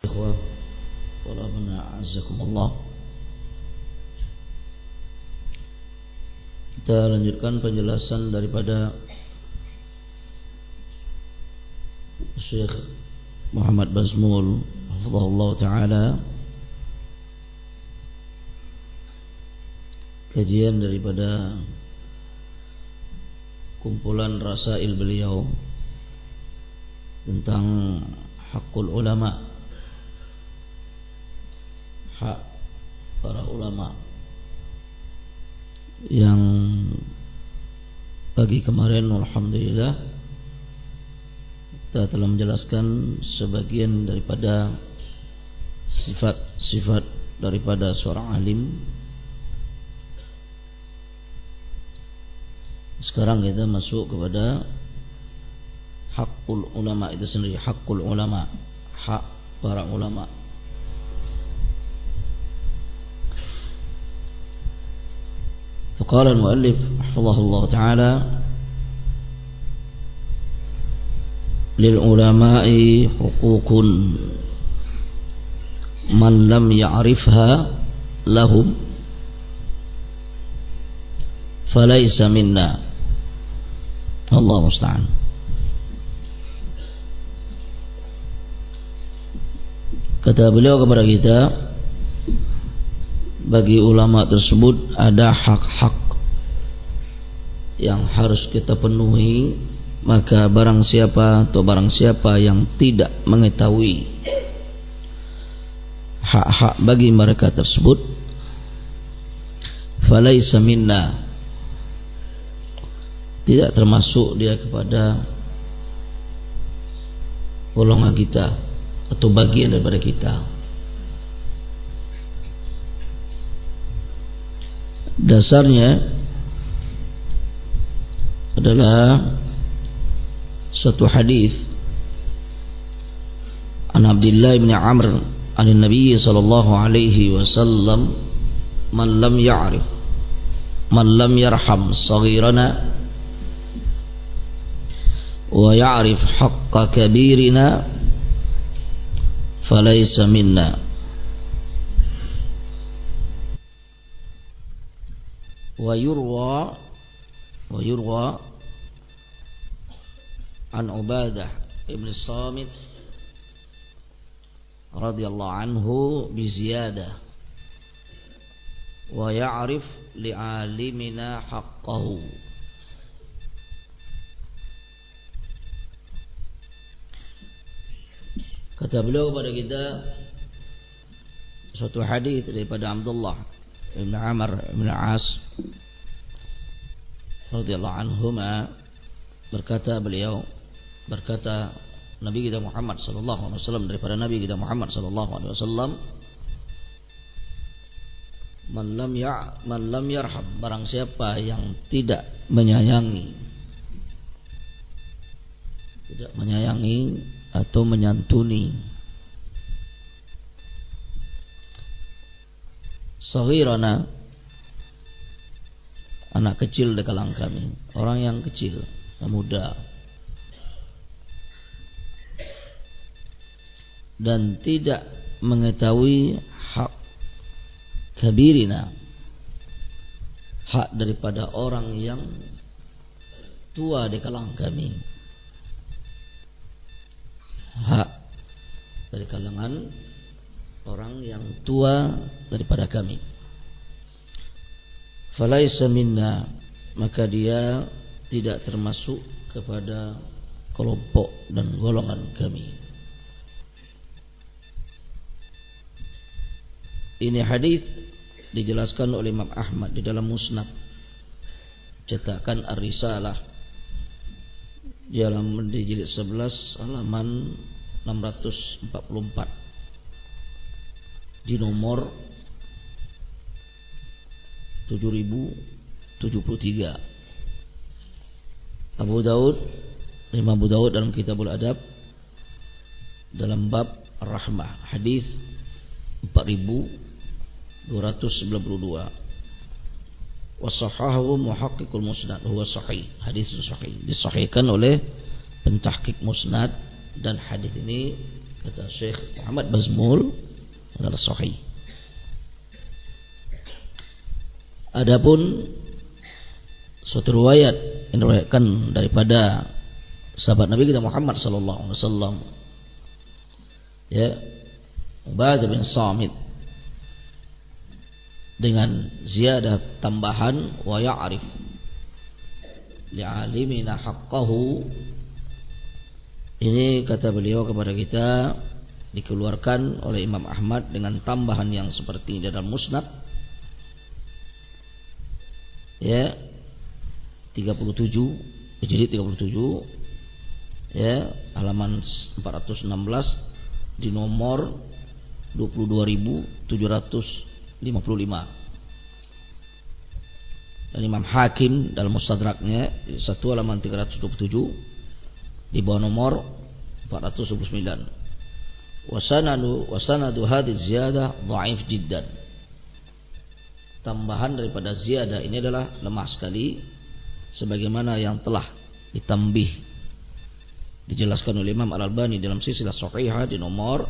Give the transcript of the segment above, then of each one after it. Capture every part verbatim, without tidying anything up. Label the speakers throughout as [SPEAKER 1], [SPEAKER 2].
[SPEAKER 1] Ikhwah walaupun a'azzakumullah, kita lanjutkan penjelasan daripada Syekh Muhammad Bazmul hafizahullah ta'ala, kajian daripada kumpulan rasail beliau tentang hakul ulama, hak para ulama, yang pagi kemarin alhamdulillah kita telah menjelaskan sebagian daripada sifat-sifat daripada seorang alim. Sekarang kita masuk kepada hakul ulama itu sendiri, hakul ulama, hak para ulama. Faqala al-muallif hafizahullah ta'ala, lil ulama'i huququn man lam ya'rifha lahum falaysa minna. Allah musta'an. Kata beliau kepada kita, bagi ulama tersebut ada hak-hak yang harus kita penuhi. Maka barang siapa atau barang siapa yang tidak mengetahui hak-hak bagi mereka tersebut, falaysa minna, tidak termasuk dia kepada golongan kita atau bagian daripada kita. Dasarnya adalah satu hadis an Abdullah bin Amr an Nabi sallallahu alaihi wasallam, man lam ya'rif man lam yarham saghirana wa ya'rif haqqa kabirina falaysa minna. Wa yurwa wa yurwa an Ubadah ibn Samit radhiyallahu anhu bi ziyadah wa ya'rif li'alimina haqqahu. Kata beliau kepada kita suatu hadis daripada Abdullah ibn Amr ibn As radhiyallahu anhuma, berkata beliau, berkata Nabi kita Muhammad sallallahu alaihi wasallam, daripada Nabi kita Muhammad sallallahu alaihi wasallam, man lam ya man lam yarham, barang siapa yang tidak menyayangi tidak menyayangi atau menyantuni saghirana, anak kecil di kalangan kami, orang yang kecil, yang muda, dan tidak mengetahui hak kabirina, hak daripada orang yang tua di kalangan kami, hak dari kalangan orang yang tua daripada kami, falaysa minna, maka dia tidak termasuk kepada kelompok dan golongan kami. Ini hadis dijelaskan oleh Imam Ahmad di dalam Musnad, cetakan Ar-Risalah, di dalam di jilid sebelas halaman enam ratus empat puluh empat, di nomor tujuh ribu tujuh puluh tiga. Abu Daud, Imam Abu Daud dalam Kitabul Adab dalam bab Ar-Rahmah, hadis empat ribu dua ratus sembilan puluh dua. Wa sahahahu muhaqqiqul musnad, huwa sahih, hadis sahih, disahihkan oleh pentahqiq musnad, dan hadis ini kata Syekh Muhammad Bazmul adalah sahih. Adapun suatu riwayat yang diriwayatkan daripada sahabat Nabi kita Muhammad sallallahu alaihi wasallam, ya, Ubadah bin Samit, dengan ziyadah tambahan wa ya'rif li'alimina haqqahu, ini kata beliau kepada kita dikeluarkan oleh Imam Ahmad dengan tambahan yang seperti ini dalam Musnad, ya, tiga puluh tujuh, jadi tiga puluh tujuh, ya, halaman empat ratus enam belas di nomor dua puluh dua ribu tujuh ratus lima puluh lima. Dan Imam Hakim dalam Mustadraknya satu halaman tiga ratus dua puluh tujuh di bawah nomor empat ratus dua puluh sembilan. Wasanadu wasanadu hadhihi ziyadah dhaif jiddan. Tambahan daripada ziyadah ini adalah lemah sekali, sebagaimana yang telah ditambih dijelaskan oleh Imam Al-Albani dalam silsilah sahihah di nomor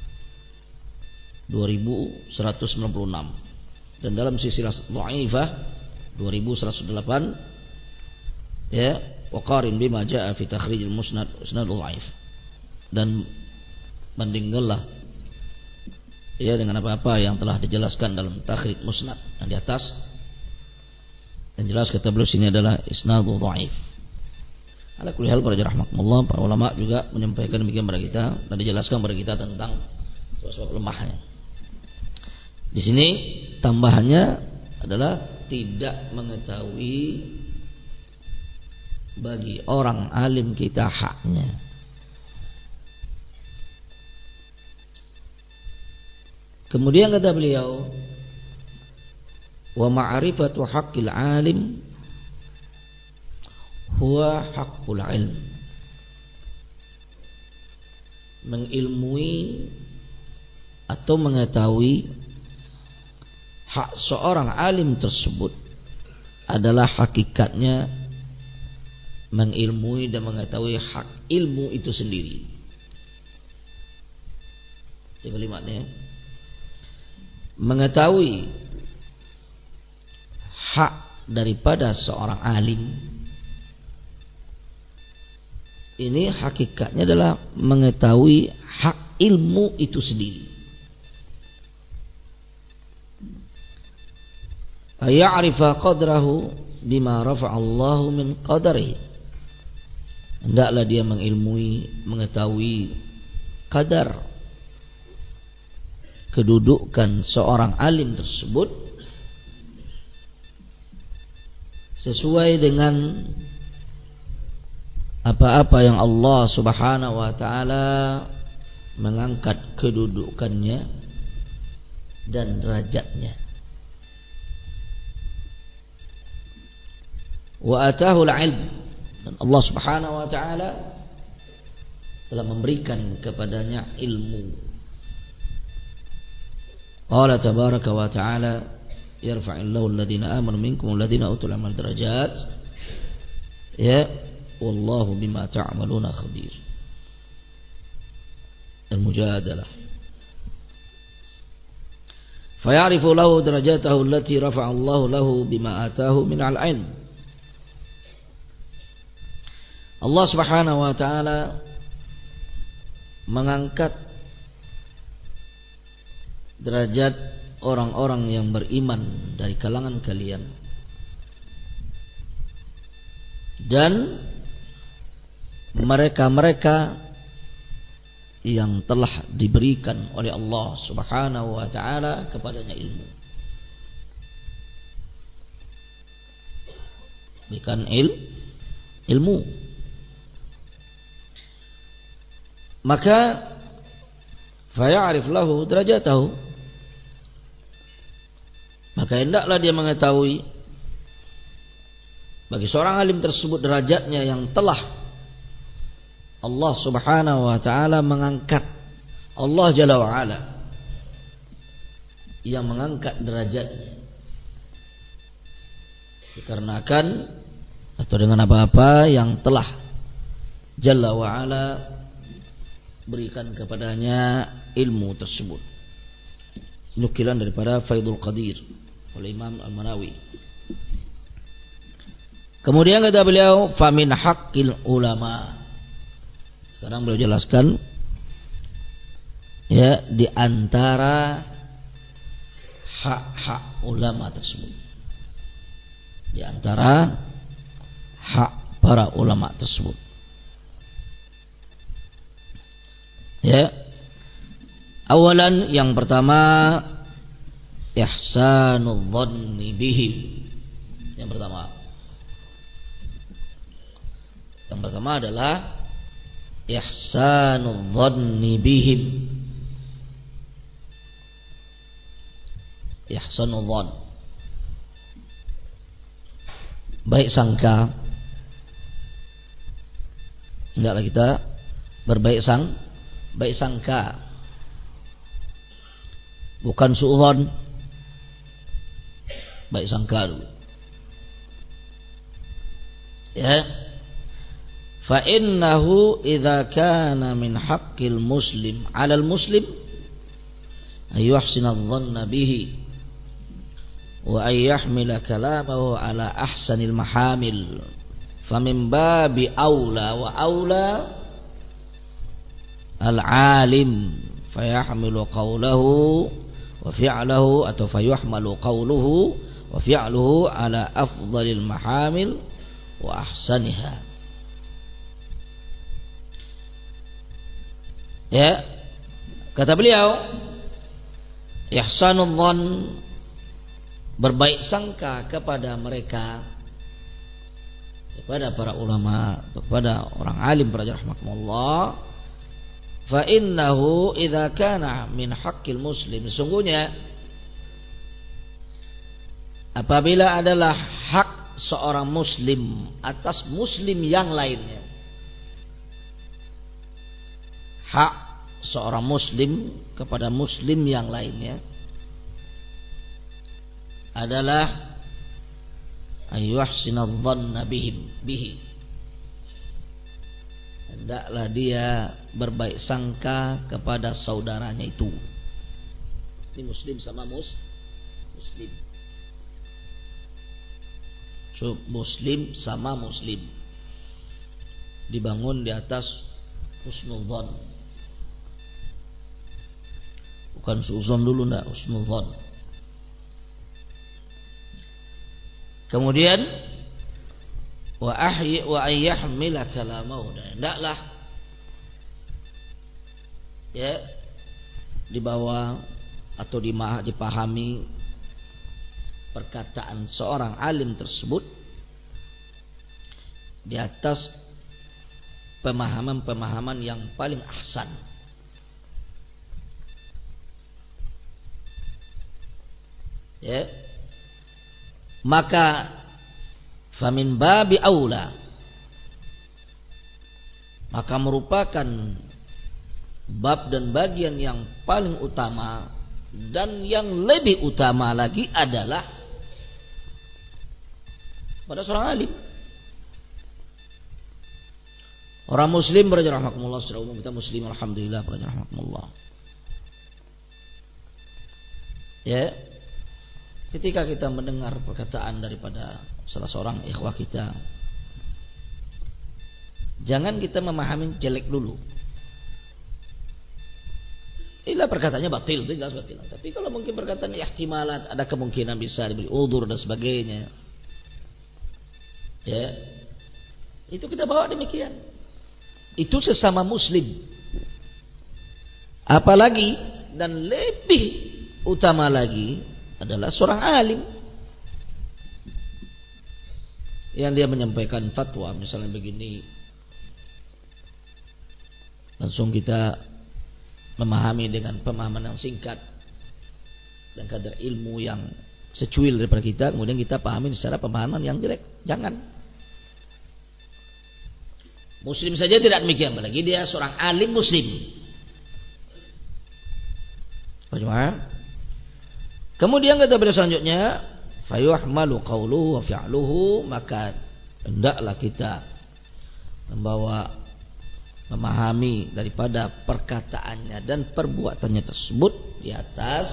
[SPEAKER 1] dua ribu seratus sembilan puluh enam, dan dalam silsilah dhaifah dua ribu seratus delapan, ya, wa qarin bima jaa fi takhrijil musnad isnad dhaif, dan bandingkanlah, ya, dengan apa-apa yang telah dijelaskan dalam takhrij musnad yang di atas. Dan jelas kata beliau sini adalah isnadu dhaif. Ala kulli hal, para rahmatullah, para ulama juga menyampaikan demikian kepada kita dan dijelaskan kepada kita tentang sebab-sebab lemahnya. Di sini tambahannya adalah tidak mengetahui bagi orang alim kita haknya. Kemudian kata beliau, wa ma'rifatu haqqil alim huwa haqqul ilm. Mengilmui atau mengetahui hak seorang alim tersebut adalah hakikatnya mengilmui dan mengetahui hak ilmu itu sendiri. Itu kalimatnya. Mengetahui hak daripada seorang alim ini hakikatnya adalah mengetahui hak ilmu itu sendiri. Aya'rifa qadrahu bima rafa'allahu min qadarihi. Hendaklah dia mengilmui, mengetahui kadar kedudukan seorang alim tersebut sesuai dengan apa-apa yang Allah Subhanahu wa taala mengangkat kedudukannya dan derajatnya. Wa atahu al-ilm, dan Allah Subhanahu wa taala telah memberikan kepadanya ilmu. Qala tabaraka wa ta'ala yarfa'illahu alladhina amanu minkum walladhina utul ilma darajat, ya, wallahu bima ta'maluna khabir. Al-Mujadalah. Faya'rifu lahu darajatahu allati rafa'a Allahu lahu bima atahu min al-ilm. Allah Subhanahu wa taala mengangkat derajat orang-orang yang beriman dari kalangan kalian, dan mereka-mereka yang telah diberikan oleh Allah Subhanahu wa taala kepadanya ilmu. Bukan il, ilmu. Maka faya'rif lahu derajatahu, maka hendaklah dia mengetahui bagi seorang alim tersebut derajatnya yang telah Allah Subhanahu wa taala mengangkat. Allah Jalla wa ala yang mengangkat derajatnya dikarenakan atau dengan apa-apa yang telah Jalla wa ala berikan kepadanya ilmu tersebut. Nukilan daripada Faidul Qadir oleh Imam Al-Manawi. Kemudian kata beliau, famin haqqil ulama. Sekarang beliau jelaskan ya di antara hak-hak ulama tersebut. Di antara hak para ulama tersebut. Ya. Awalan, yang pertama, ihsanul dhanni bihim. Yang pertama. Yang pertama adalah ihsanul dhanni bihim. Ihsanul dhann, baik sangka. Hendaklah kita berbaik sang, baik sangka, bukan suudzon. Baik sangka dulu. Ya. Fa innahu idza kana min haqqil muslim 'alal muslim ayuhsina adh-dhanna bihi wa ayyahmila kalamahu ala ahsanil mahamil. Famin babi aula wa aula al-alim fayahmilu qawlahu wa fi'lahu, atau fayuhmalu qawluhu wa fi'luhu ala afdalil mahamil wa ahsaniha. Ya, kata beliau, ihsanul dhann, berbaik sangka kepada mereka, kepada para ulama, kepada orang alim para rahmatullah. Fa innahu idza kana min haqqil muslim, sesungguhnya apabila adalah hak seorang muslim atas muslim yang lainnya, hak seorang muslim kepada muslim yang lainnya adalah ayyuhsinadh dhanna bihim bihi, hendaklah dia berbaik sangka kepada saudaranya itu. Ini muslim sama mus muslim. So, muslim sama muslim dibangun di atas husnul dhann. Bukan suudzon dulu, enggak, husnul dhann. Kemudian wa ahyi wa ayyahmila kalamahu, hendaklah ya dibawa atau dipahami perkataan seorang alim tersebut di atas pemahaman-pemahaman yang paling ahsan. Ya, maka famin babi aula, maka merupakan bab dan bagian yang paling utama dan yang lebih utama lagi adalah pada seorang alim. Orang muslim berjamaah secara umum, kita muslim alhamdulillah berjamaah. Ya, ketika kita mendengar perkataan daripada salah seorang ikhwah kita, jangan kita memahami jelek dulu. Inilah perkataannya batil, itu jelas batil. Tapi kalau mungkin perkataan ihtimalat, ada kemungkinan bisa diberi udzur dan sebagainya, ya, itu kita bawa demikian. Itu sesama muslim. Apalagi dan lebih utama lagi adalah seorang alim yang dia menyampaikan fatwa misalnya begini, langsung kita memahami dengan pemahaman yang singkat dan kadar ilmu yang secuil daripada kita, kemudian kita pahami secara pemahaman yang jelek. Jangan. Muslim saja tidak demikian, apalagi dia seorang alim muslim. Bagaimana? Kemudian kata beliau selanjutnya, fayuhmalu qawluhu wa fi'luhu, maka hendaklah kita membawa memahami daripada perkataannya dan perbuatannya tersebut di atas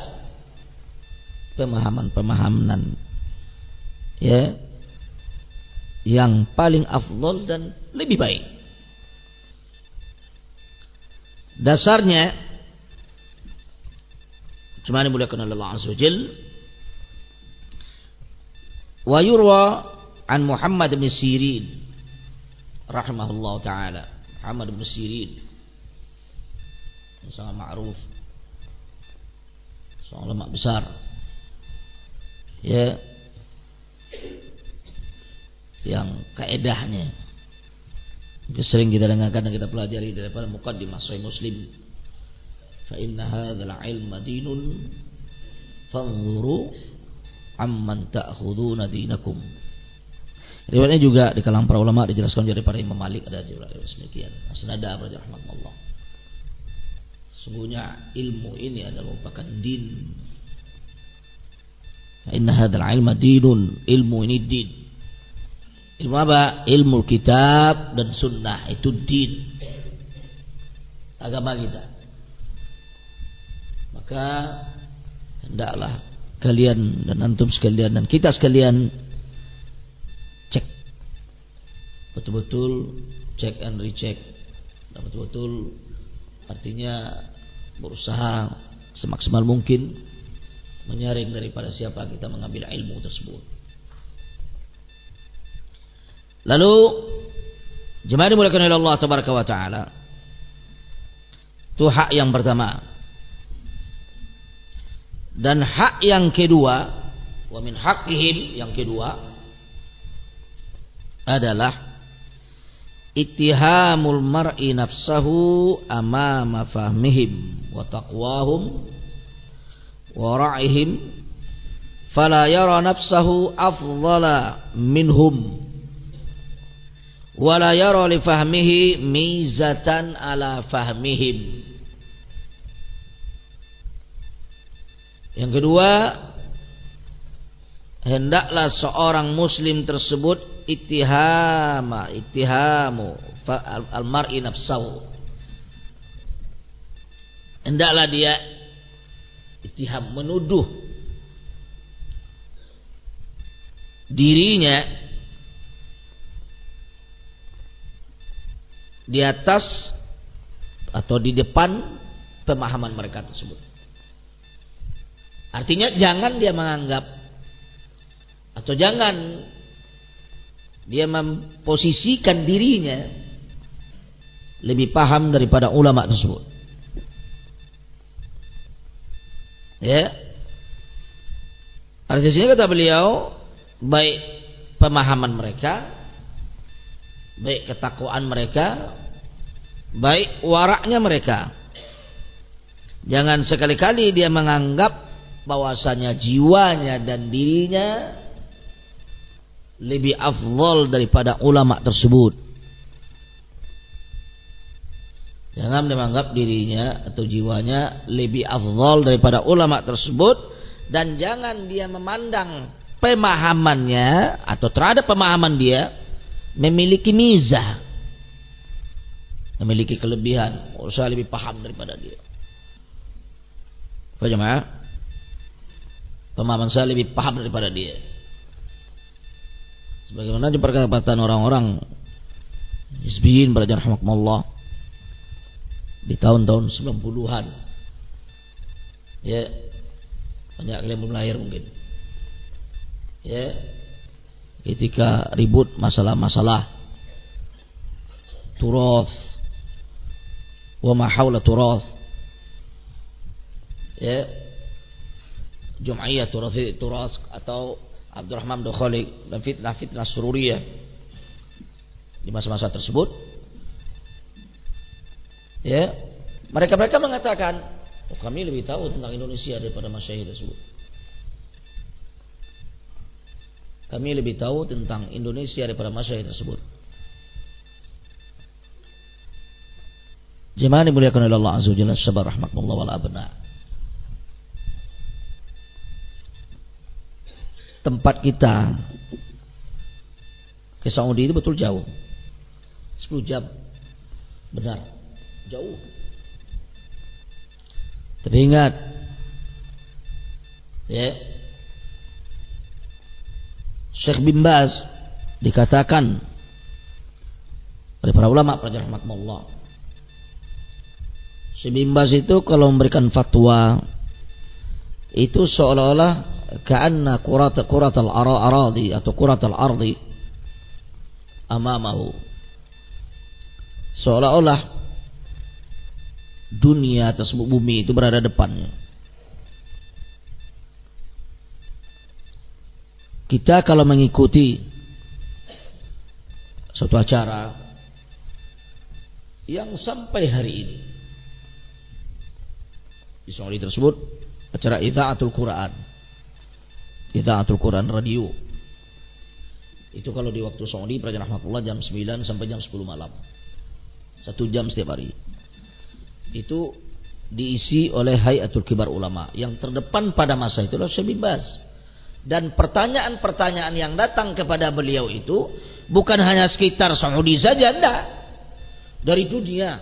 [SPEAKER 1] pemahaman-pemahaman ya yang paling afdal dan lebih baik. Dasarnya cuma dimuliakan oleh Allah Azza wa Jalla. Wa yurwa an Muhammad bin Sirin rahimahullah taala. Muhammad bin Sirin yang sangat ma'ruf, seorang ulama besar ya, yang kaedahnya sering kita dengarkan dan kita pelajari daripada muqaddimah Sahih Muslim. Fa inna hadzal ilma dinun fanzuru amman ta'khuduna dinakum. Riwayatnya juga di kalangan para ulama dijelaskan dari para Imam Malik, ada juga demikian. Senada pada rahmatullah. Sungguhnya ilmu ini adalah merupakan din. Fa inna hadzal ilma dinun, ilmu ini din. Ilmu apa? Ilmu kitab dan sunnah, itu din, agama kita. Maka hendaklah kalian dan antum sekalian dan kita sekalian cek betul-betul, check and recheck, dan betul-betul artinya berusaha semaksimal mungkin menyaring daripada siapa kita mengambil ilmu tersebut. Lalu jemaah dimuliakan oleh Allah tabaraka wa taala, itu hak yang pertama. Dan hak yang kedua, wa min haqqihim, yang kedua adalah ittihamul mar'i nafsahu amama fahmihim wa taqwahum wa ra'ihim fala yara nafsahu afdhala minhum wa la yara li fahmihi mizatan ala fahmihim. Yang kedua, hendaklah seorang muslim tersebut ittihama ittihamu al-mar'i nafsahu, hendaklah dia ittiham, menuduh dirinya di atas atau di depan pemahaman mereka tersebut. Artinya jangan dia menganggap atau jangan dia memposisikan dirinya lebih paham daripada ulama tersebut. Ya. Artinya sini kata beliau, baik pemahaman mereka, baik ketakwaan mereka, baik waraknya mereka. Jangan sekali-kali dia menganggap bahwasanya jiwanya dan dirinya lebih afdal daripada ulama tersebut. Jangan menganggap dirinya atau jiwanya lebih afdal daripada ulama tersebut, dan jangan dia memandang pemahamannya atau terhadap pemahaman dia memiliki mizah, memiliki kelebihan. Oh, saya lebih paham daripada dia. Apa jemaah? Pemahaman saya lebih paham daripada dia. Sebagaimana perkataan orang-orang hizbiyin pada rahmatullah di tahun-tahun sembilan puluhan. Ya, banyak kalian belum lahir mungkin. Ya, ketika ribut masalah-masalah turath wa ma haula turath. Ya, Jum'iyah Turath Turath atau Abdurrahman bin Khalid dan fitnah-fitnah sururiyah di masa-masa tersebut. Ya, mereka-mereka mengatakan, oh, kami lebih tahu tentang Indonesia daripada masyayikh tersebut. Kami lebih tahu tentang Indonesia daripada masyayikh tersebut. Jemaah dimuliakan oleh Allah Azza wa Jalla, sabar rahmatullah wal abna. Tempat kita ke Saudi itu betul jauh, sepuluh jam benar, jauh. Tapi ingat, ya, Syekh bin Baz dikatakan oleh para ulama pelajar rahmatullah, Syekh bin Baz itu kalau memberikan fatwa itu seolah-olah ka'anna qurat quratal aradi atau quratal ardi amamahu, seolah-olah dunia atas bumi itu berada depannya. Kita kalau mengikuti suatu acara yang sampai hari ini di Saudi tersebut, acara Idha'atul Quran, Idha'atul Quran radio, itu kalau di waktu Saudi pelajar rahmatullah jam sembilan sampai jam sepuluh malam, satu jam setiap hari. Itu diisi oleh Hayatul Kibar Ulama. Yang terdepan pada masa itu adalah Syekh bin Baz. Dan pertanyaan-pertanyaan yang datang kepada beliau itu bukan hanya sekitar Saudi saja, enggak, dari dunia.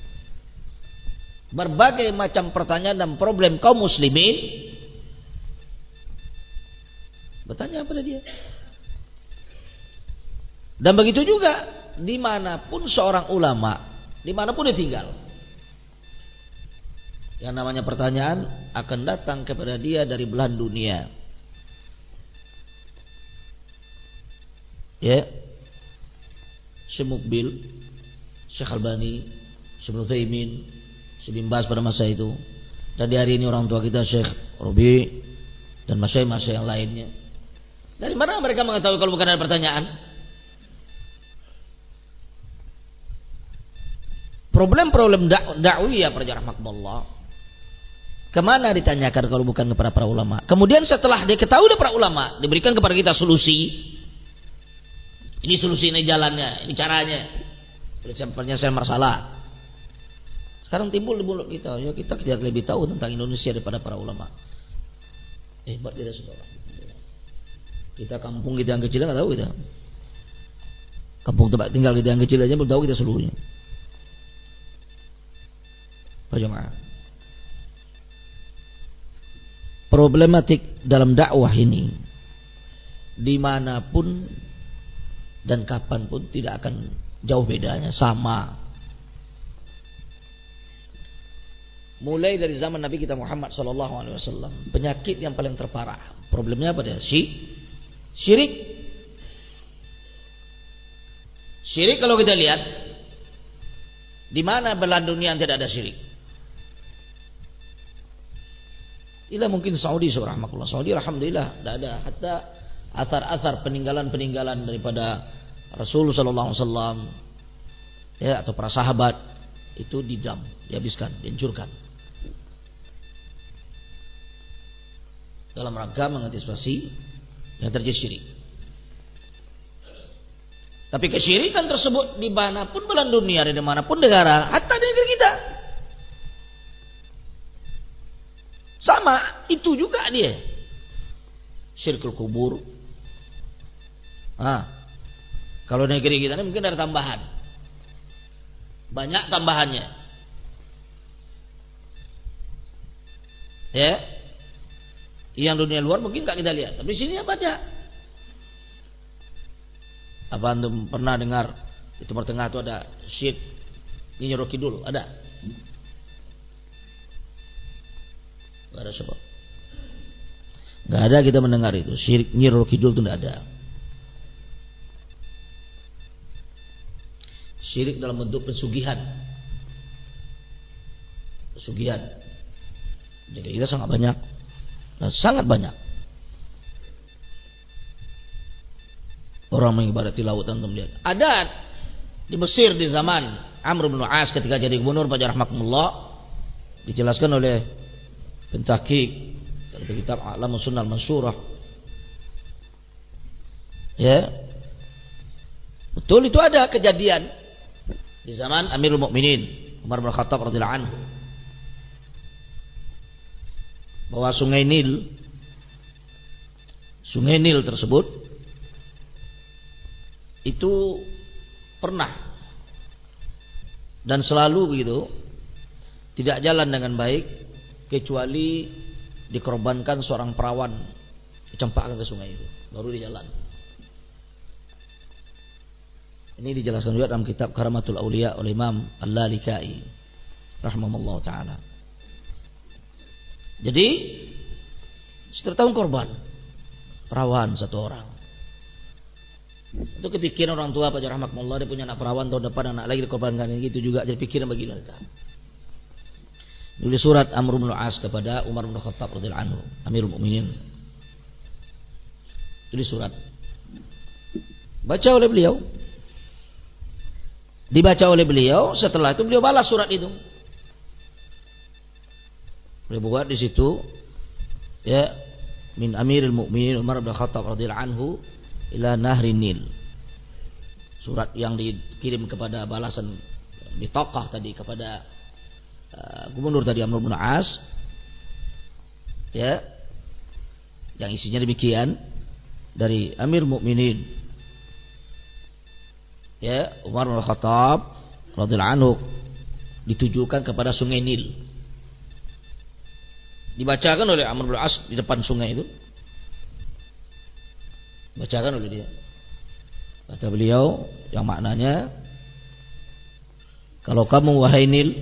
[SPEAKER 1] Berbagai macam pertanyaan dan problem kaum muslimin bertanya pada dia. Dan begitu juga dimanapun seorang ulama, dimanapun dia tinggal, yang namanya pertanyaan akan datang kepada dia dari belahan dunia. Ya, Syekh Mukbil, Syekh Albani, Syekh Utsaimin, Syekh bin Baz pada masa itu, dan di hari ini orang tua kita Syekh Rabi dan masyayikh-masyayikh yang lainnya. Dari mana mereka mengetahui kalau bukan ada pertanyaan? Problem-problem dakwah para rahmatullah, kemana ditanyakan kalau bukan kepada para ulama? Kemudian setelah diketahui oleh para ulama, diberikan kepada kita solusi. Ini solusi, ini jalannya, ini caranya. Penyelesaian masalah. Sekarang timbul di mulut kita, ya kita tidak lebih tahu tentang Indonesia daripada para ulama. Hebat kita saudara. Kita kampung kita yang kecil nggak tahu kita. Kampung tempat tinggal kita yang kecil aja belum tahu kita seluruhnya. Pak jemaah. Problematik dalam dakwah ini dimanapun dan kapanpun tidak akan jauh bedanya, sama. Mulai dari zaman Nabi kita Muhammad sallallahu alaihi wasallam, penyakit yang paling terparah, problemnya apa dia? Si syirik. Syirik kalau kita lihat, di mana belahan dunia yang tidak ada syirik? Ila mungkin Saudi subhanallah. Saudi alhamdulillah tidak ada, hatta athar-athar peninggalan-peninggalan daripada Rasul sallallahu alaihi wasallam, ya, atau para sahabat itu didam, dihabiskan, dihancurkan dalam rangka mengantisipasi yang terjadi syirik. Tapi kesyirikan tersebut di manapun belahan dunia, di manapun negara, hatta di negeri kita, sama, itu juga dia. Syirkul kubur. Nah, kalau negeri kita ini mungkin ada tambahan, banyak tambahannya. Ya, yang dunia luar mungkin tak kita lihat, tapi sini banyak. Apa antum pernah dengar di Timur Tengah itu ada syirik Nyi Roro Kidul? Ada? Gak ada sebab. Gak ada kita mendengar itu syirik Nyi Roro Kidul itu tidak ada. Syirik dalam bentuk pesugihan, pesugihan. Jadi kita sangat banyak, nah, sangat banyak orang mengibadati lautan. Untuk melihat ada di Mesir di zaman Amr bin As ketika jadi gubernur pada rahmatullah, dijelaskan oleh Pentahqiq dalam kitab A'lamus Sunnah Mansurah. Ya, betul itu ada kejadian di zaman Amirul Mukminin Umar bin Khattab radhiyallahu anhu, bahwa Sungai Nil, Sungai Nil tersebut itu pernah dan selalu begitu, tidak jalan dengan baik kecuali dikorbankan seorang perawan, dicampakkan ke sungai itu, baru dia jalan. Ini dijelaskan juga dalam kitab Karamatul Auliya oleh Imam Al-Lalikai rahimahullah taala. Jadi setiap tahun korban perawan satu orang. Itu kepikiran orang tua Pak rahimahullah, dia punya anak perawan, tahun depan anak lagi dikorbankan, gitu juga jadi pikiran bagi mereka. Nulis surat Amr bin As kepada Umar bin Khattab radhiyallahu anhu, Amirul Mukminin. Tulis surat. Baca oleh beliau. Dibaca oleh beliau, setelah itu beliau balas surat itu. Beliau buat di situ, ya, min Amirul Mukminin Umar bin Khattab radhiyallahu anhu ila Nahrin Nil. Surat yang dikirim kepada balasan di Tokah tadi kepada uh, gubernur tadi Amr bin As, ya, yang isinya demikian dari Amir Mukminin, ya, Umar bin Khattab radhiyallahu anhu, ditujukan kepada Sungai Nil. Dibacakan oleh Amr bin As di depan sungai itu. Bacakan oleh dia. Kata beliau yang maknanya, kalau kamu wahai Nil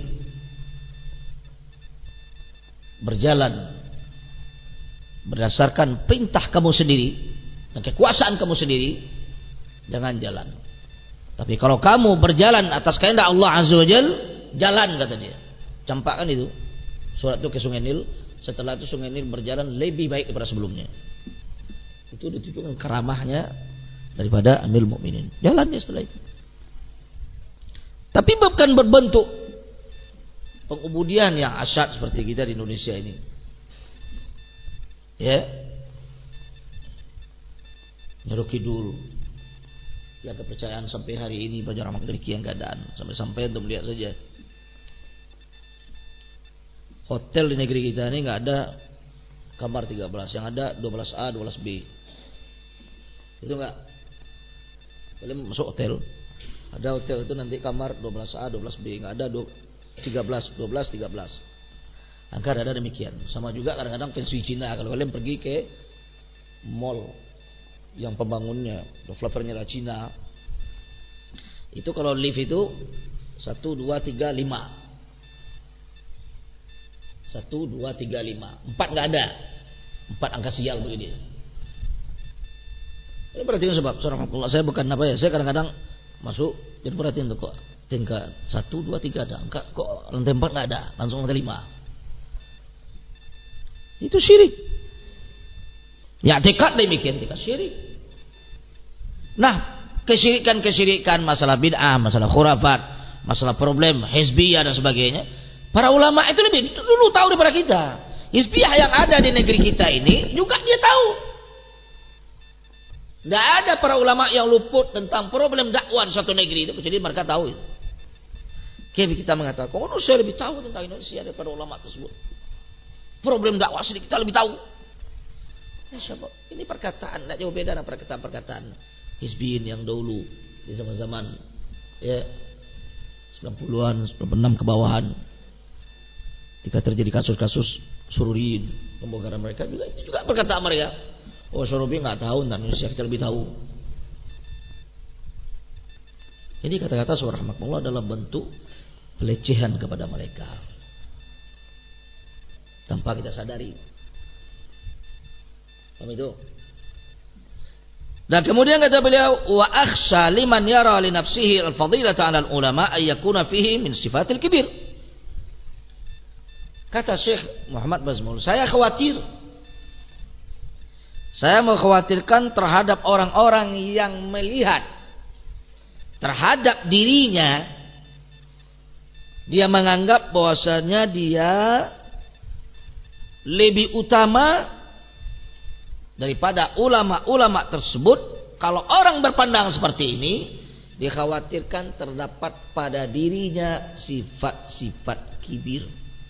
[SPEAKER 1] berjalan berdasarkan perintah kamu sendiri dan kekuasaan kamu sendiri, jangan jalan. Tapi kalau kamu berjalan atas kehendak Allah Azza wa Jal, jalan, kata dia. Campakkan itu surat itu ke Sungai Nil. Setelah itu Sungai Nil berjalan lebih baik daripada sebelumnya. Itu ditujukan keramahnya daripada Amir Mukminin. Jalannya setelah itu. Tapi bukan berbentuk pengubudian yang asyad seperti kita di Indonesia ini. Ya. Nyeruk kidul. Ya, kepercayaan sampai hari ini pada orang demikian keadaan. Sampai-sampai untuk melihat saja. Hotel di negeri kita ini nggak ada kamar tiga belas, yang ada dua belas A, dua belas B. Itu enggak. Boleh masuk hotel. Ada hotel itu nanti kamar dua belas A, dua belas B, enggak ada tiga belas, dua belas, tiga belas. Angka ada demikian. Sama juga kadang-kadang feng shui Cina, kalau kalian pergi ke mall yang pembangunnya, developernya adalah Cina. Itu kalau lift itu satu, dua, tiga, lima. satu, dua, tiga, lima. empat enggak ada. empat angka sial bagi dia. Ini perhatikan sebab seorang Allah, saya bukan apa ya, saya kadang-kadang masuk jadi perhatian tuh, kok tingkat satu, dua, tiga ada, enggak, kok lantai empat enggak ada, langsung lantai lima. Itu syirik. Ya, tekad demikian, tekad syirik. Nah, kesyirikan-kesyirikan, masalah bid'ah, masalah khurafat, masalah problem hizbiyah dan sebagainya, para ulama itu lebih dulu tahu daripada kita. Hizbiyah yang ada di negeri kita ini juga dia tahu. Tidak ada para ulama yang luput tentang problem dakwah di suatu negeri itu, kecuali mereka tahu itu. Kayak kita mengatakan, oh, saya lebih tahu tentang Indonesia daripada ulama tersebut. Problem dakwah sini kita lebih tahu. Ya, siapa? Ini perkataan, tidak jauh beda dengan perkataan-perkataan hizbiyin yang dahulu di zaman-zaman ya sembilan puluhan, sembilan puluh enam ke bawahan. Ketika terjadi kasus-kasus Sururiyin, pembongkaran mereka juga, itu juga perkataan mereka. Oh, Surubi nggak tahu tentang Indonesia, kita lebih tahu. Jadi kata-kata surah rahmatullah adalah bentuk pelecehan kepada mereka tanpa kita sadari. Paham itu? Dan kemudian kata beliau, wa akhsha liman yara li nafsihi al-fadilata 'ala al-ulama ay yakuna fihi min sifatil kibir. Kata Syekh Muhammad Bazmul, saya khawatir, saya mengkhawatirkan terhadap orang-orang yang melihat terhadap dirinya, dia menganggap bahwasanya dia lebih utama daripada ulama-ulama tersebut. Kalau orang berpandang seperti ini, dikhawatirkan terdapat pada dirinya sifat-sifat kibir,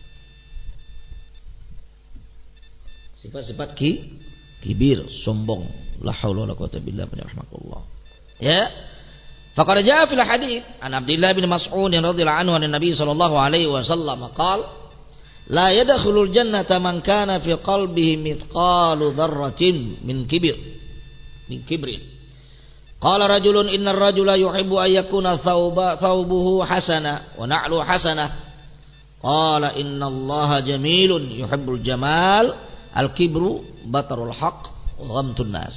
[SPEAKER 1] sifat-sifat ki kibir, sombong. La haula wala quwwata billahi min rahmatullah. Ya. Faqad jaa fil hadits an Abdullah bin Mas'ud radhiyallahu anhu an Nabi sallallahu alaihi wasallam qala la yadkhulul jannata man kana fi qalbihi mithqalu dzarratin min kibr min kibrin. Qala rajulun innar rajula yuhibbu an yakuna thawba thawbuhu hasana wa na'lu hasana. Qala innallaha jamilun yuhibbul jamal al-kibru batarul haqq wa ghamtun nas.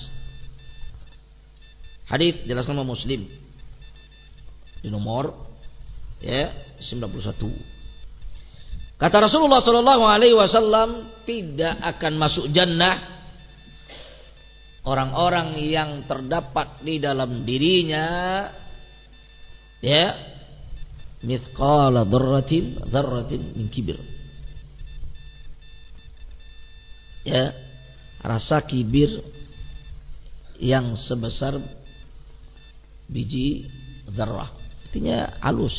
[SPEAKER 1] Hadis jelaskan oleh Muslim di nomor ya sembilan puluh satu. Kata Rasulullah sallallahu alaihi wasallam, tidak akan masuk jannah orang-orang yang terdapat di dalam dirinya ya mithqala dzarratin dzarratin min kibir. Ya, rasa kibir yang sebesar biji zarrah. Artinya halus,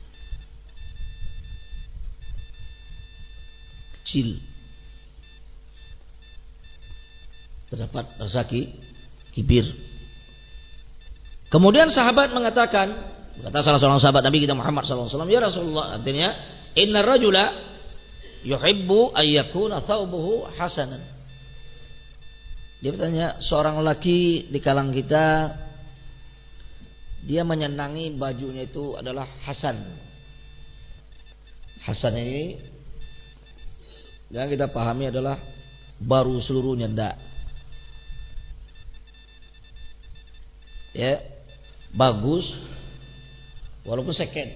[SPEAKER 1] kecil, terdapat rasa kibir. Kemudian sahabat mengatakan, kata salah seorang sahabat Nabi kita Muhammad sallallahu alaihi wasallam, ya Rasulullah, artinya innar rajula yuhibbu ayyakuna thawbuhu hasanan. Dia bertanya, seorang laki di kalangan kita, dia menyenangi bajunya itu adalah hasan. Hasan ini yang kita pahami adalah baru seluruhnya, enggak. Ya, bagus walaupun second.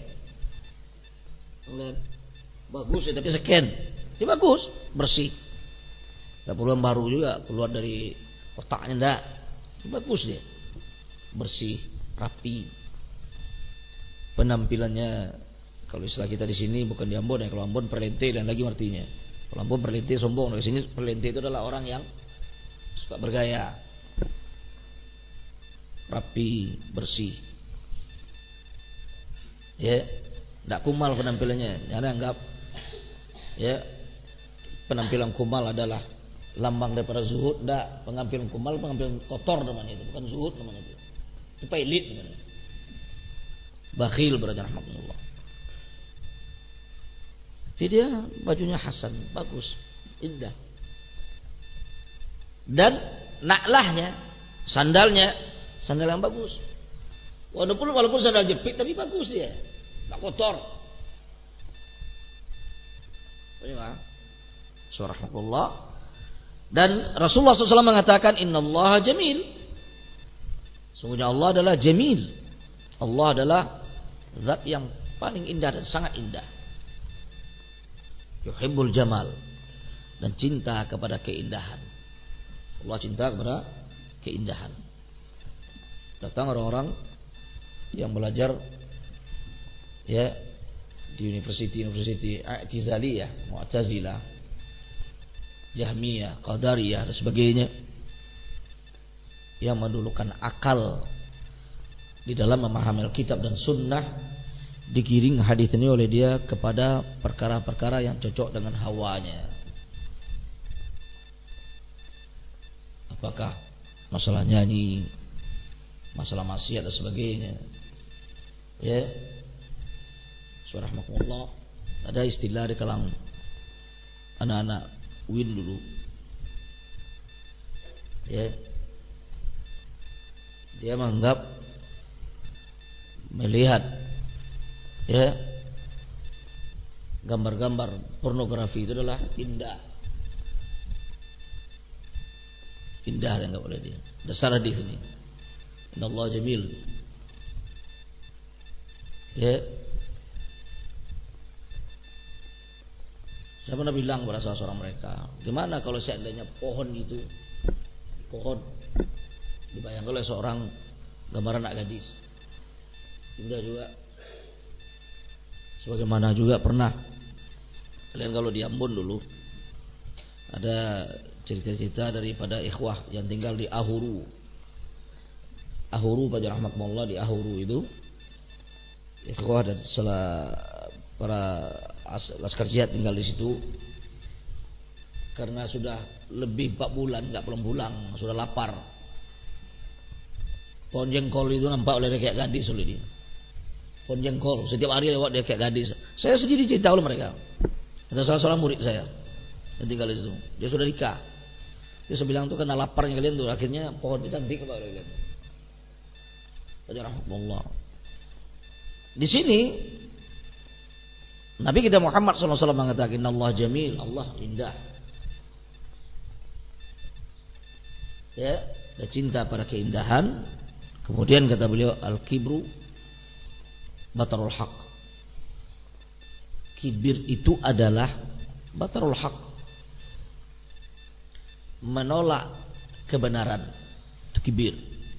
[SPEAKER 1] Bagus ya, tapi second. Dia bagus, bersih. Enggak perlu yang baru juga, keluar dari otaknya enggak. Bagus dia. Bersih, rapi. Penampilannya, kalau istilah kita di sini bukan di Ambon ya, kalau Ambon perlente dan lagi artinya. Kalau Ambon perlente sombong, di sini perlente itu adalah orang yang suka bergaya. Rapi, bersih. Ya, enggak kumal penampilannya. Jangan anggap ya penampilan kumal adalah lambang daripada zuhud. Enggak, penampilan kumal penampilan kotor namanya itu, bukan zuhud namanya itu. Itu pailit namanya. Bakhil berarti rahmatullah. Jadi dia bajunya hasan, bagus, indah. Dan naklahnya, sandalnya, sandal yang bagus. Walaupun walaupun sandal jepit tapi bagus dia. Tak kotor. Bagaimana? Subhanallah. Dan Rasulullah shallallahu alaihi wasallam mengatakan innallaha jamil. Sungguhnya Allah adalah jamil. Allah adalah zat yang paling indah dan sangat indah. Yuhibbul jamal, dan cinta kepada keindahan. Allah cinta kepada keindahan. Datang orang-orang yang belajar ya di universiti-universiti I'tizaliyah, Mu'tazilah, Jahmiyah, Qadariyah dan sebagainya, yang mendulukan akal di dalam memahami kitab dan sunnah, digiring hadis ini oleh dia kepada perkara-perkara yang cocok dengan hawanya. Apakah masalah nyanyi, masalah maksiat dan sebagainya. Ya, subhanallah, ada istilah di kalangan anak-anak U I N dulu. Ya, dia menganggap melihat ya gambar-gambar pornografi itu adalah indah. Indah dan enggak boleh dia. Dasar hadis ini. Innallaha jamil. Ya. Saya pernah bilang kepada salah seorang mereka, gimana kalau seandainya pohon itu, pohon dibayangkan oleh seorang gambaran anak gadis, indah juga. Sebagaimana juga pernah kalian kalau di Ambon dulu ada cerita-cerita daripada ikhwah yang tinggal di Ahuru. Ahuru pada rahmatullah, di Ahuru itu ikhwah dan salah para laskar jihad tinggal di situ. Karena sudah lebih empat bulan enggak pulang-pulang, sudah lapar. Pohon jengkol itu nampak oleh dia kayak gadis oleh dia. Pohon jengkol setiap hari lewat dia kayak gadis. Saya sendiri cerita oleh mereka. Ada salah seorang murid saya yang tinggal di situ. Dia sudah nikah. Dia sudah bilang tuh karena laparnya kalian tuh akhirnya pohon itu cantik kepada kalian. Rahmatullah. Di sini Nabi kita Muhammad shallallahu alaihi wasallam mengatakan Allah jamil, Allah indah. Ya, dia cinta pada keindahan. Kemudian kata beliau al-kibru batarul haq. Kibir itu adalah batarul haq. Menolak kebenaran. Itu kibir.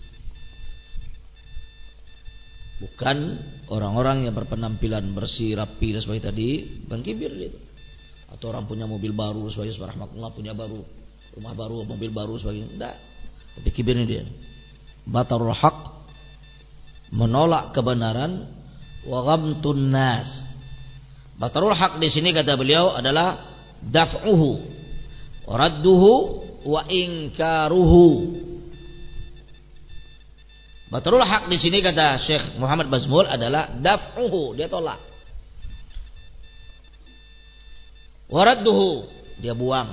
[SPEAKER 1] Bukan orang-orang yang berpenampilan bersih, rapi dan sebagainya tadi, bukan kibir gitu. Atau orang punya mobil baru sebagai subhanallah, punya baru rumah baru, mobil baru sebagainya. Enggak. Tapi kibir ini dia. Batarul haq, menolak kebenaran, wa ghamtun nas. Batarul haq di sini kata beliau adalah daf'uhu, wa radduhu, wa inkaruhu. Batarul haq di sini kata Syekh Muhammad Bazmul adalah daf'uhu, dia tolak. Waradduhu, dia buang.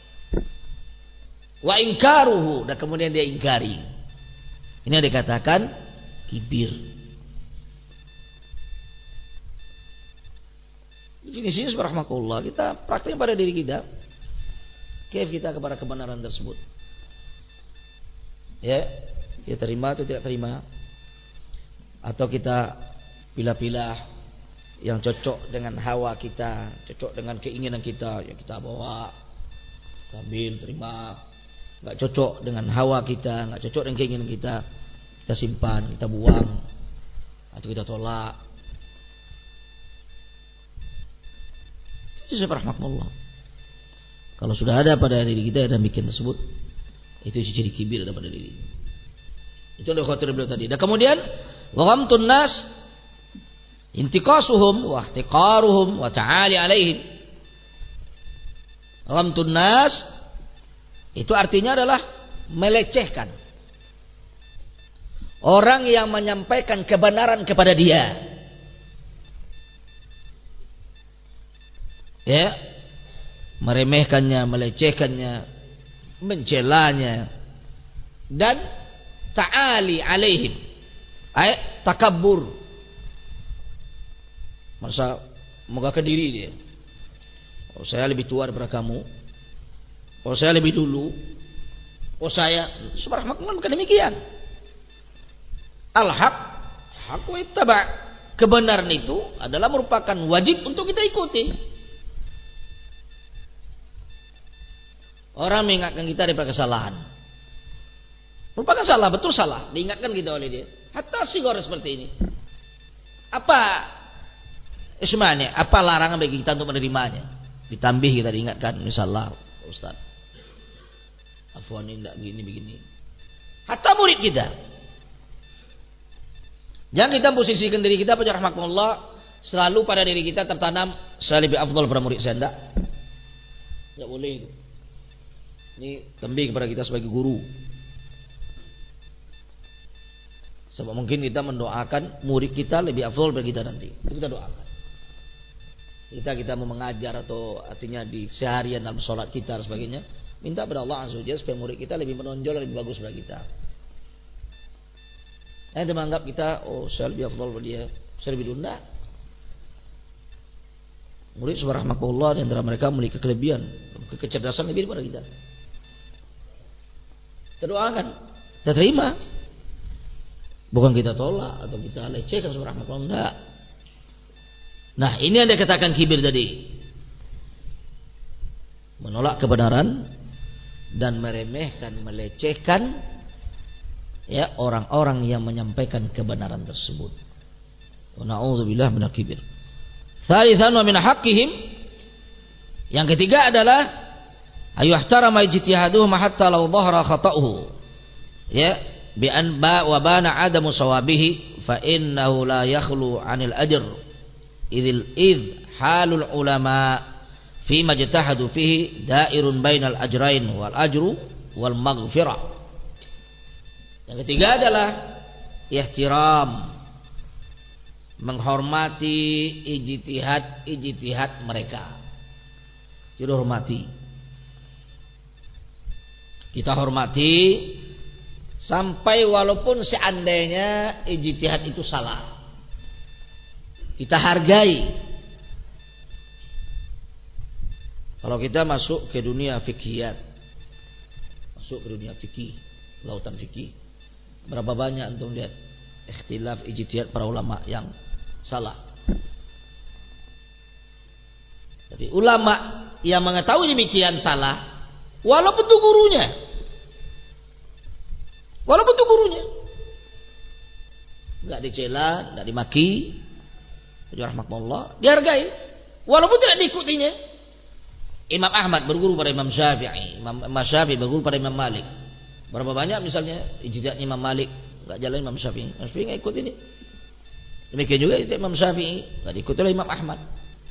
[SPEAKER 1] Wa inkaruhu, dan kemudian dia ingkari. Ini yang dikatakan kibir. Definisinya subhanallah, kita praktikkan pada diri kita. Kaif kita kepada kebenaran tersebut. Ya, kita terima atau tidak terima, atau kita pilih-pilih yang cocok dengan hawa kita, cocok dengan keinginan kita, ya kita bawa, kita ambil, terima. Nggak cocok dengan hawa kita, nggak cocok dengan keinginan kita, kita simpan, kita buang, atau kita tolak. Itu subhanallah. Kalau sudah ada pada diri kita yang bikin tersebut, itu ciri kibir ada pada diri. Itu adalah khawatir beliau tadi. Dan kemudian wa ghamtun nas intiqasuhum wa ihtiqaruhum wa ta'ali alaihim. Ghamtun nas itu artinya adalah melecehkan orang yang menyampaikan kebenaran kepada dia. Ya, meremehkannya, melecehkannya, mencelanya, dan ta'ali alaihim, ay takabbur, masa megahkan diri dia. Oh saya lebih tua daripada kamu, oh saya lebih dulu, oh saya subhanallah, bukan demikian. Al-haq haq wa ittaba', kebenaran itu adalah merupakan wajib untuk kita ikuti. Orang mengingatkan kita daripada kesalahan, merupakan salah, betul salah, diingatkan kita oleh dia. Hatta sigor seperti ini. Apa ismanya? Apa larangan bagi kita untuk menerimanya? Ditambih kita diingatkan, misalnya Ustaz, afwan ini tidak begini begini. Hatta murid kita. Jangan kita posisikan diri kita pada rahmatullah selalu pada diri kita tertanam saya lebih afdal pada murid saya, enggak. Enggak boleh itu. Ini tambih kepada kita sebagai guru. Sebab mungkin kita mendoakan murid kita lebih afdal daripada kita nanti. Itu kita doakan. Kita kita mau mengajar atau artinya di seharian dalam sholat kita dan sebagainya, minta pada Allah azza wajalla supaya murid kita lebih menonjol, lebih bagus daripada kita. Anda menganggap kita, oh saya lebih afdal daripada dia, saya lebih dulu. Enggak. Murid subhanallah di antara mereka memiliki kelebihan, kecerdasan lebih daripada kita. Kita doakan, kita terima. Bukan kita tolak atau kita lecehkan subhanallah, enggak. Nah, ini yang dikatakan kibir tadi. Menolak kebenaran dan meremehkan, melecehkan ya orang-orang yang menyampaikan kebenaran tersebut. Wa na'udzubillah minal kibir. Tsalitsan wa min haqqihim, yang ketiga adalah ayuhtarama ijtihaduhum hatta law dhahara khata'uhu. Ya, bi an ba wa bana adamu sawabihi fa innahu la yakhlu 'anil ajr idil id halul ulama fi majtahadu fihi dairun bainal ajrain wal ajru wal maghfirah. Yang ketiga adalah ihtiram, menghormati ijtihad-ijtihad mereka. Kita hormati. Kita hormati sampai walaupun seandainya ijtihad itu salah, kita hargai. Kalau kita masuk ke dunia fikihiyat, masuk ke dunia fikih, lautan fikih, berapa banyak antum lihat ikhtilaf ijtihad para ulama yang salah. Jadi ulama yang mengetahui demikian salah, walaupun itu gurunya, walaupun itu gurunya, nggak dicela, nggak dimaki, rahmatullah, dihargai, walaupun tidak diikutinya. Imam Ahmad berguru pada Imam Syafi'i, Imam, Imam Syafi'i berguru pada Imam Malik. Berapa banyak misalnya ijtihadnya Imam Malik nggak jalan Imam Syafi'i, Imam Syafi'i nggak ikut ini. Demikian juga ijtihad Imam Syafi'i nggak diikuti oleh Imam Ahmad.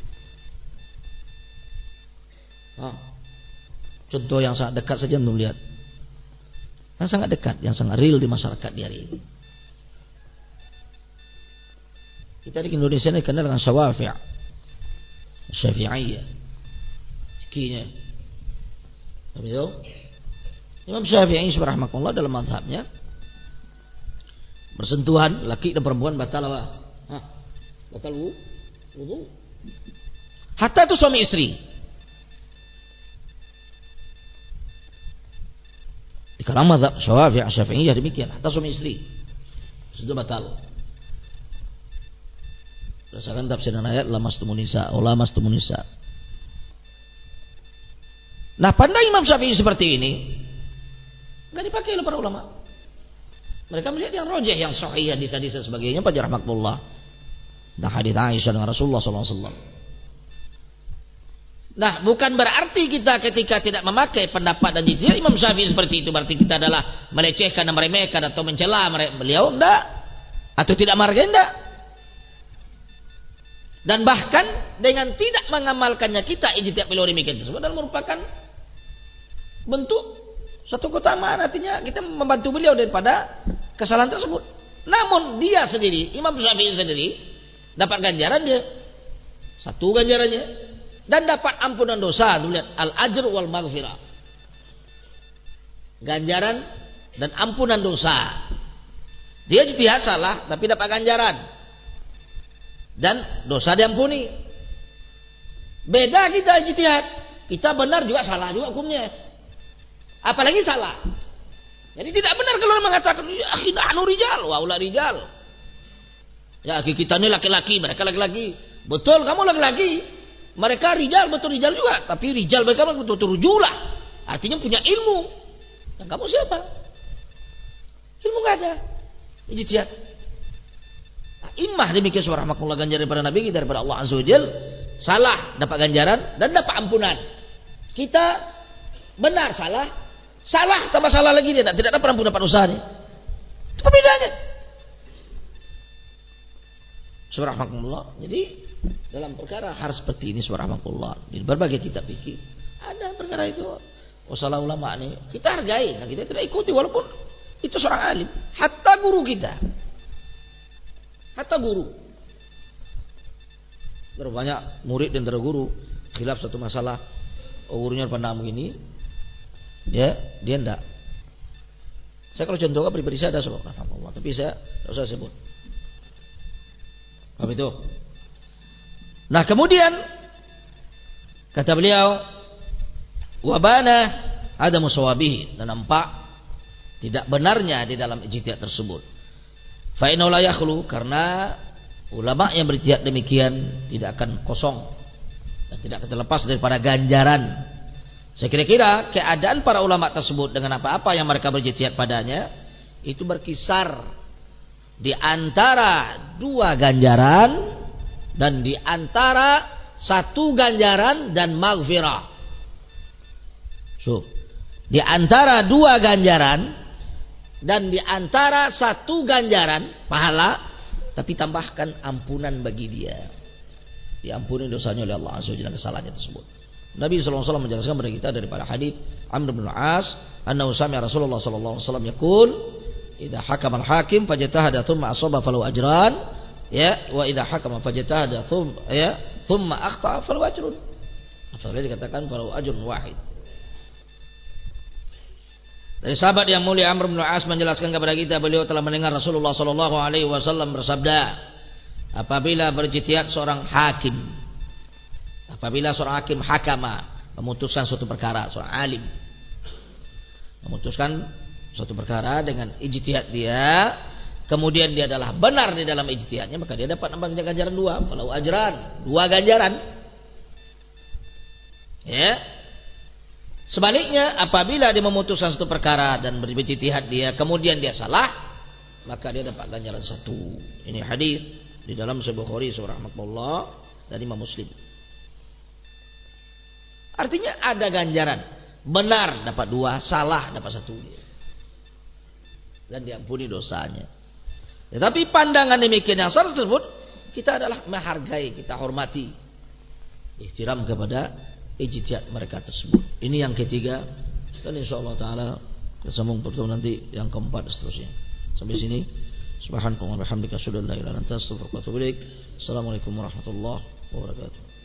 [SPEAKER 1] Oh. Contoh yang sangat dekat saja belum lihat, yang sangat dekat, yang sangat real di masyarakat di hari ini. Kita di Indonesia ini dikenal dengan Syawafi', Syafi'iyah, sekinya. Tapi itu Imam Syafi'i subhanallah dalam mazhabnya bersentuhan laki dan perempuan batal apa? Hah? Batal wudu. Hatta itu suami istri. Di kalangan mazhab Syafi'i Syafi'iyah demikian, hatta suami istri itu batal. Berdasarkan tafsiran ayat lamastumun nisa, lamastumun nisa. Nah, pandang Imam Syafi'i seperti ini enggak dipakai oleh para ulama. Mereka melihat yang rojeh, yang sahih, yang hadis-hadis dan sebagainya pada rahmatullah. Nah, hadis Aisyah dengan Rasulullah sallallahu alaihi wasallam. Nah, bukan berarti kita ketika tidak memakai pendapat dan ijtihad Imam Syafi'i seperti itu berarti kita adalah melecehkan dan meremehkan atau mencela beliau, enggak, atau tidak menghargai, enggak. Dan bahkan dengan tidak mengamalkannya kita ijtihad beliau demikian tersebut adalah merupakan bentuk satu keutamaan, artinya kita membantu beliau daripada kesalahan tersebut. Namun dia sendiri, Imam Syafi'i sendiri dapat ganjaran dia satu ganjarannya dan dapat ampunan dosa. Lihat al-ajr wal maghfirah, ganjaran dan ampunan dosa. Dia ijtihad salah tapi dapat ganjaran dan dosa diampuni. Beda kita ijtihad, kita benar juga salah juga hukumnya, apalagi salah. Jadi tidak benar kalau mengatakan ya akhi nahnu rijal wa ula rijal. Ya akhi kita ini laki-laki, mereka laki-laki. Betul kamu laki-laki, mereka rijal, betul rijal juga, tapi rijal mereka betul-betul rujulah, artinya punya ilmu. Dan kamu siapa? Ilmu enggak ada. Ijtihad. Nah, imah demikian subhanallah ganjaran daripada Nabi kita, daripada Allah azza wajalla. Salah dapat ganjaran dan dapat ampunan. Kita benar salah, salah tambah salah lagi dia tidak dapat ampunan, dapat dosa nih. Itu perbedaannya. Subhanallah. Jadi dalam perkara hal seperti ini subhanallah di berbagai kitab fikih ada perkara itu. Wasallahu ulama nih kita hargai, nah kita tidak ikuti walaupun itu seorang alim, hatta guru kita, hatta guru. Berapa banyak murid dan guru khilaf satu masalah, oh, gurunya pandang begini, ya dia enggak. Saya kalau contohnya pribadi saya ada subhanallah, tapi saya tidak usah sebut. Apa itu? Nah kemudian kata beliau wabana ada musawabihi, dan nampak tidak benarnya di dalam ijtihad tersebut. Fa innahu la yakhlu, karena ulama yang berijtihad demikian tidak akan kosong dan tidak akan terlepas daripada ganjaran. Saya kira-kira keadaan para ulama tersebut dengan apa-apa yang mereka berijtihad padanya itu berkisar di antara dua ganjaran dan di antara satu ganjaran dan maghfirah. So, di antara dua ganjaran dan di antara satu ganjaran pahala, tapi tambahkan ampunan bagi dia. Diampuni dosanya oleh Allah azza wajalla kesalahannya tersebut. Nabi sallallahu alaihi wasallam menjelaskan kepada kita daripada hadits Amr bin Al-As, annahu sami'a Rasulullah sallallahu alaihi wasallam yaqul, idza hakama al-hakim fajtahada thumma asaba falahu ajran, ya, wa idza hakama fajtahada thumma ya thumma akhta falahu ajrun. Apalagi dikatakan falahu ajrun wahid. Dari sahabat yang mulia Amr bin As menjelaskan kepada kita, beliau telah mendengar Rasulullah sallallahu alaihi wasallam bersabda, apabila berijtihad seorang hakim, apabila seorang hakim hakama memutuskan suatu perkara, seorang alim memutuskan suatu perkara dengan ijtihad dia, kemudian dia adalah benar di dalam ijtihadnya, maka dia dapat nampak ganjaran dua, falahu ajran, dua ganjaran. Ya. Sebaliknya, apabila dia memutuskan satu perkara dan berijtihad dia, kemudian dia salah, maka dia dapat ganjaran satu. Ini hadis di dalam Sahih Bukhari rahimahullah dari Imam Muslim. Artinya ada ganjaran, benar dapat dua, salah dapat satu, dan diampuni dosanya. Tetapi pandangan demikian yang salah tersebut, kita adalah menghargai, kita hormati, ihtiram kepada ijtihad mereka tersebut. Ini yang ketiga, dan insyaallah taala kita sambung pertemuan nanti yang keempat dan seterusnya. Sampai sini. Subhanallah wa bihamdika asyhadu an la ilaha illa anta astaghfiruka wa atubu ilaik. Assalamualaikum warahmatullahi wabarakatuh.